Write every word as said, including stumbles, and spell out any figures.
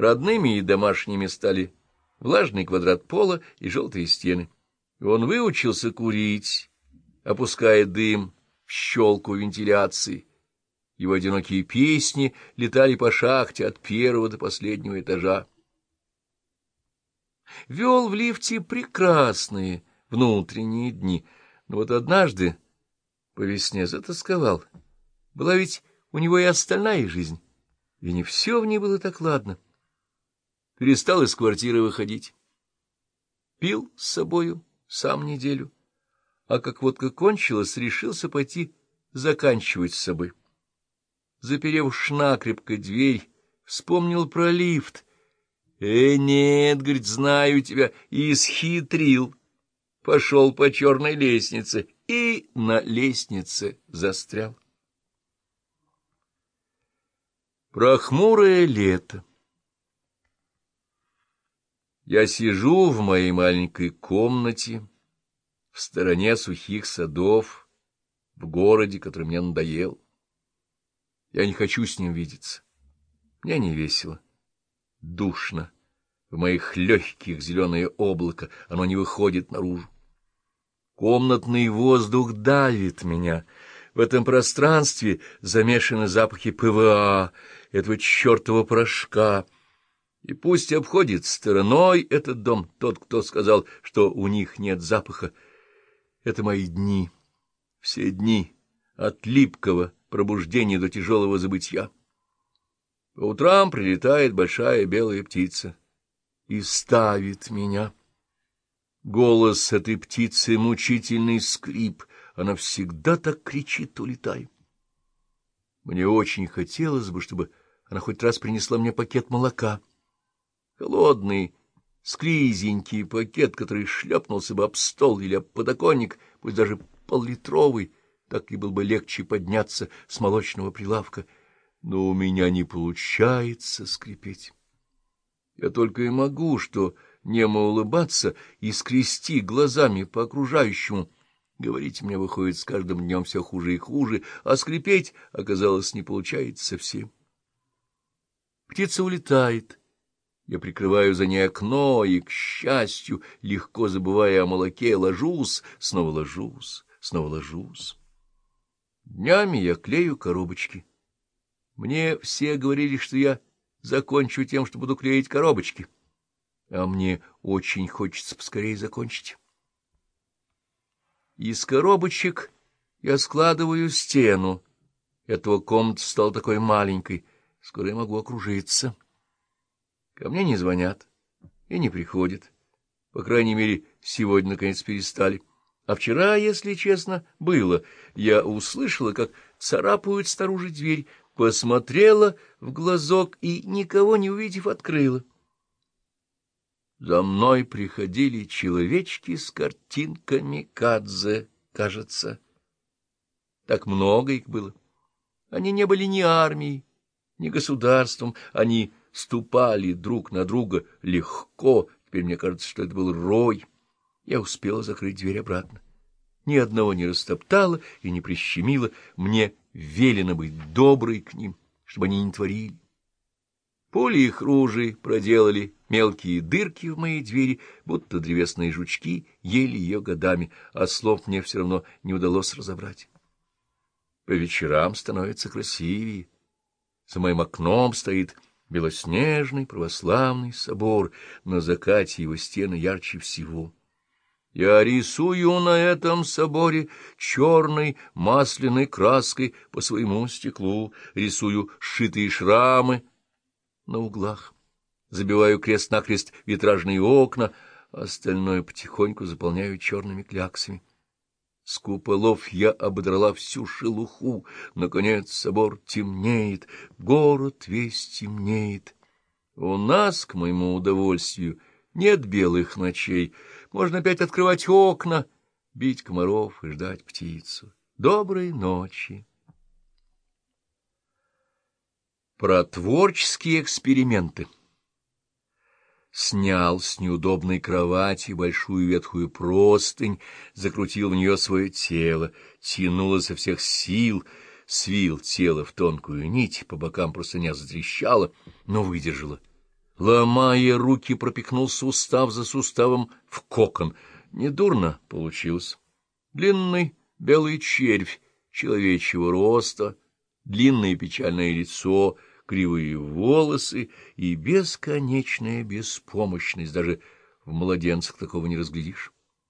Родными и домашними стали влажный квадрат пола и желтые стены. Он выучился курить, опуская дым в щелку вентиляции. Его одинокие песни летали по шахте от первого до последнего этажа. Вел в лифте прекрасные внутренние дни, но вот однажды по весне затасковал. Была ведь у него и остальная жизнь, и не все в ней было так ладно. Перестал из квартиры выходить. Пил с собою сам неделю, а как водка кончилась, решился пойти заканчивать с собой. Заперев накрепко дверь, вспомнил про лифт. «Э, нет, — говорит, — знаю тебя, и исхитрил». Пошел по черной лестнице и на лестнице застрял. Про хмурое лето. Я сижу в моей маленькой комнате, в стороне сухих садов, в городе, который мне надоел. Я не хочу с ним видеться. Мне не весело. Душно. В моих легких зеленое облако, оно не выходит наружу. Комнатный воздух давит меня. В этом пространстве замешаны запахи ПВА, этого чертова порошка. И пусть обходит стороной этот дом тот, кто сказал, что у них нет запаха. Это мои дни, все дни, от липкого пробуждения до тяжелого забытья. По утрам прилетает большая белая птица и ставит меня. Голос этой птицы — мучительный скрип, она всегда так кричит, улетай. Мне очень хотелось бы, чтобы она хоть раз принесла мне пакет молока. Холодный, склизенький пакет, который шлепнулся бы об стол или об подоконник, пусть даже поллитровый, так и было бы легче подняться с молочного прилавка. Но у меня не получается скрипеть. Я только и могу, что немо улыбаться и скрести глазами по окружающему. Говорить мне выходит с каждым днем все хуже и хуже, а скрипеть, оказалось, не получается совсем. Птица улетает. Я прикрываю за ней окно и, к счастью, легко забывая о молоке, ложусь, снова ложусь, снова ложусь. Днями я клею коробочки. Мне все говорили, что я закончу тем, что буду клеить коробочки. А мне очень хочется поскорее закончить. Из коробочек я складываю стену. Этого комната стала такой маленькой. Скоро я могу окружиться. Ко мне не звонят и не приходят. По крайней мере, сегодня, наконец, перестали. А вчера, если честно, было. Я услышала, как царапают снаружи дверь, посмотрела в глазок и, никого не увидев, открыла. За мной приходили человечки с картинками Кадзе, кажется. Так много их было. Они не были ни армией, ни государством, они ступали друг на друга легко. Теперь мне кажется, что это был рой. Я успела закрыть дверь обратно. Ни одного не растоптала и не прищемила. Мне велено быть доброй к ним, чтобы они не творили. Пули их ружей проделали мелкие дырки в моей двери, будто древесные жучки ели ее годами, а слов мне все равно не удалось разобрать. По вечерам становится красивее. За моим окном стоит белоснежный православный собор, на закате его стены ярче всего. Я рисую на этом соборе черной масляной краской по своему стеклу, рисую сшитые шрамы на углах, забиваю крест-накрест витражные окна, остальное потихоньку заполняю черными кляксами. С куполов я ободрала всю шелуху. Наконец собор темнеет, город весь темнеет. У нас, к моему удовольствию, нет белых ночей. Можно опять открывать окна, бить комаров и ждать птицу. Доброй ночи. Про творческие эксперименты. Снял с неудобной кровати большую ветхую простынь, закрутил в нее свое тело, тянул изо всех сил, свил тело в тонкую нить, по бокам простыня затрещала, но выдержала. ломая руки, пропихнул сустав за суставом в кокон. Недурно получилось. Длинный белый червь человечьего роста, длинное печальное лицо, кривые волосы и бесконечная беспомощность. Даже в младенцах такого не разглядишь.